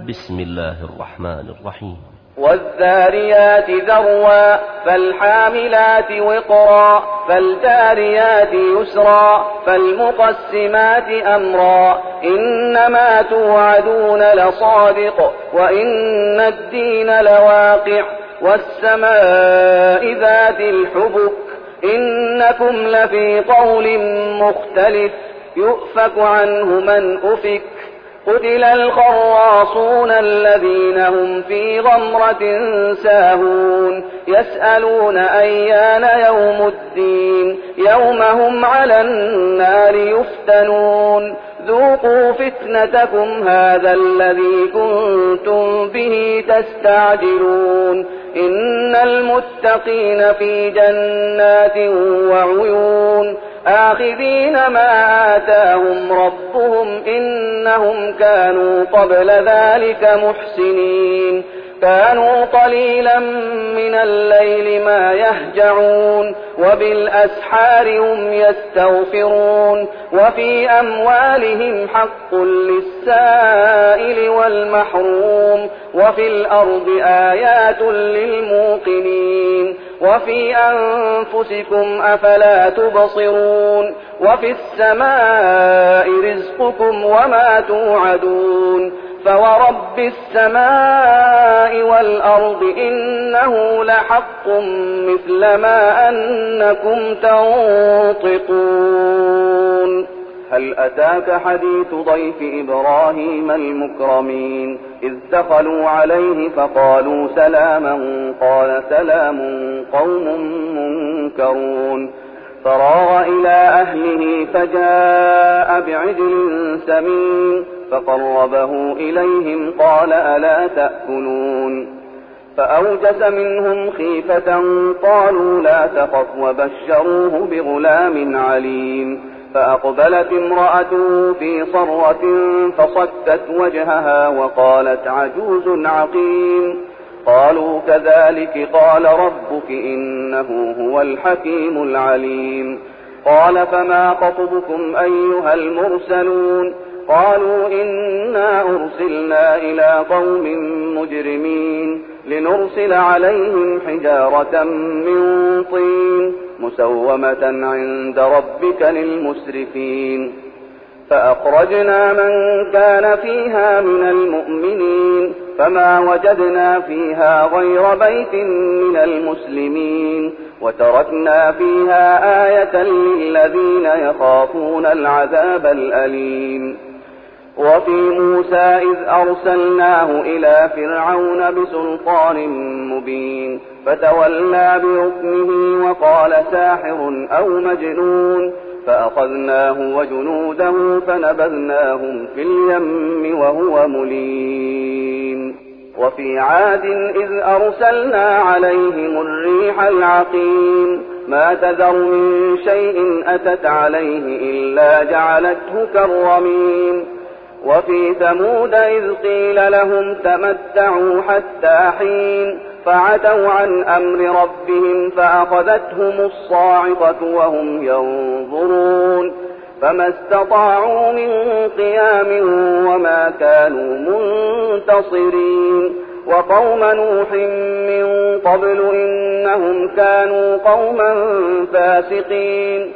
بسم الله الرحمن الرحيم. والذاريات ذروا فالحاملات وقرا فالجاريات يسرا فالمقسمات أمرا إنما توعدون لصادق وإن الدين لواقع والسماء ذات الحبك إنكم لفي قول مختلف يؤفك عنه من أفك قتل الخراصون الذين هم في غمرة ساهون يسألون أيان يوم الدين يوم هم على النار يفتنون ذوقوا فتنتكم هذا الذي كنتم به تستعجلون إن المتقين في جنات وعيون آخذين ما آتاهم ربهم إنهم كانوا قبل ذلك محسنين كانوا قليلا من الليل ما يهجعون وبالأسحار هم يستغفرون وفي أموالهم حق للسائل والمحروم وفي الأرض آيات للموقنين وفي أنفسكم أفلا تبصرون وفي السماء رزقكم وما توعدون فورب السماء والأرض إنه لحق مثل ما أنكم تنطقون هل أتاك حديث ضيف إبراهيم المكرمين إذ دخلوا عليه فقالوا سلاما قال سلام قوم منكرون فراغ إلى أهله فجاء بعجل سمين فقربه إليهم قال ألا تأكلون فأوجس منهم خيفة قالوا لا تخف وبشروه بغلام عليم فأقبلت امرأته في صرة فصكت وجهها وقالت عجوز عقيم قالوا كذلك قال ربك إنه هو الحكيم العليم قال فما خطبكم أيها المرسلون قالوا إنا أرسلنا إلى قوم مجرمين لنرسل عليهم حجارة من طين مسومة عند ربك للمسرفين فأخرجنا من كان فيها من المؤمنين فما وجدنا فيها غير بيت من المسلمين وتركنا فيها آية للذين يخافون العذاب الأليم وفي موسى إذ أرسلناه إلى فرعون بسلطان مبين فتولى بركنه وقال ساحر أو مجنون فأخذناه وجنوده فنبذناهم في اليم وهو مليم وفي عاد إذ أرسلنا عليهم الريح العقيم ما تذر من شيء أتت عليه إلا جعلته كالرميم وفي ثمود إذ قيل لهم تمتعوا حتى حين فعتوا عن أمر ربهم فأخذتهم الصاعقة وهم ينظرون فما استطاعوا من قيام وما كانوا منتصرين وقوم نوح من قبل إنهم كانوا قوما فاسقين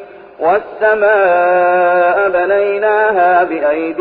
والسماء بنيناها بأيد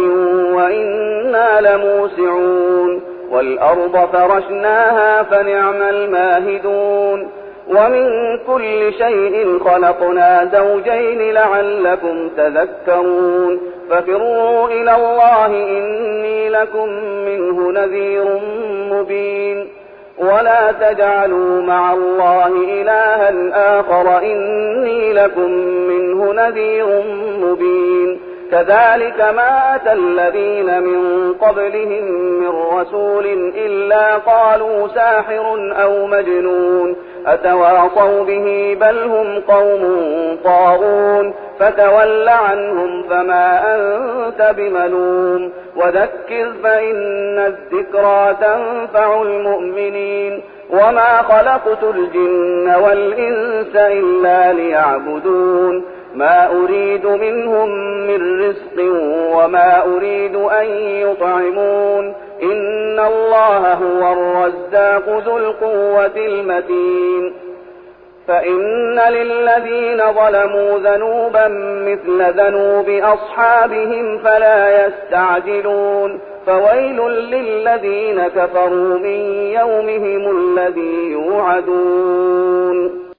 وإنا لموسعون والأرض فرشناها فنعم الماهدون ومن كل شيء خلقنا زوجين لعلكم تذكرون ففروا إلى الله إني لكم منه نذير مبين ولا تجعلوا مع الله إلها آخر إني لكم منه نذير مبين كذلك ما أتى الذين من قبلهم من رسول إلا قالوا ساحر أو مجنون أتواصوا به بل هم قوم طاغون فتول عنهم فما أنت بملوم وذكر فإن الذكرى تنفع المؤمنين وما خلقت الجن والإنس إلا ليعبدون ما أريد منهم من رزق وما أريد أن يطعمون إن الله هو الرزاق ذو القوة المتين فإن للذين ظلموا ذنوبا مثل ذنوب أصحابهم فلا يستعجلون فويل للذين كفروا من يومهم الذي يوعدون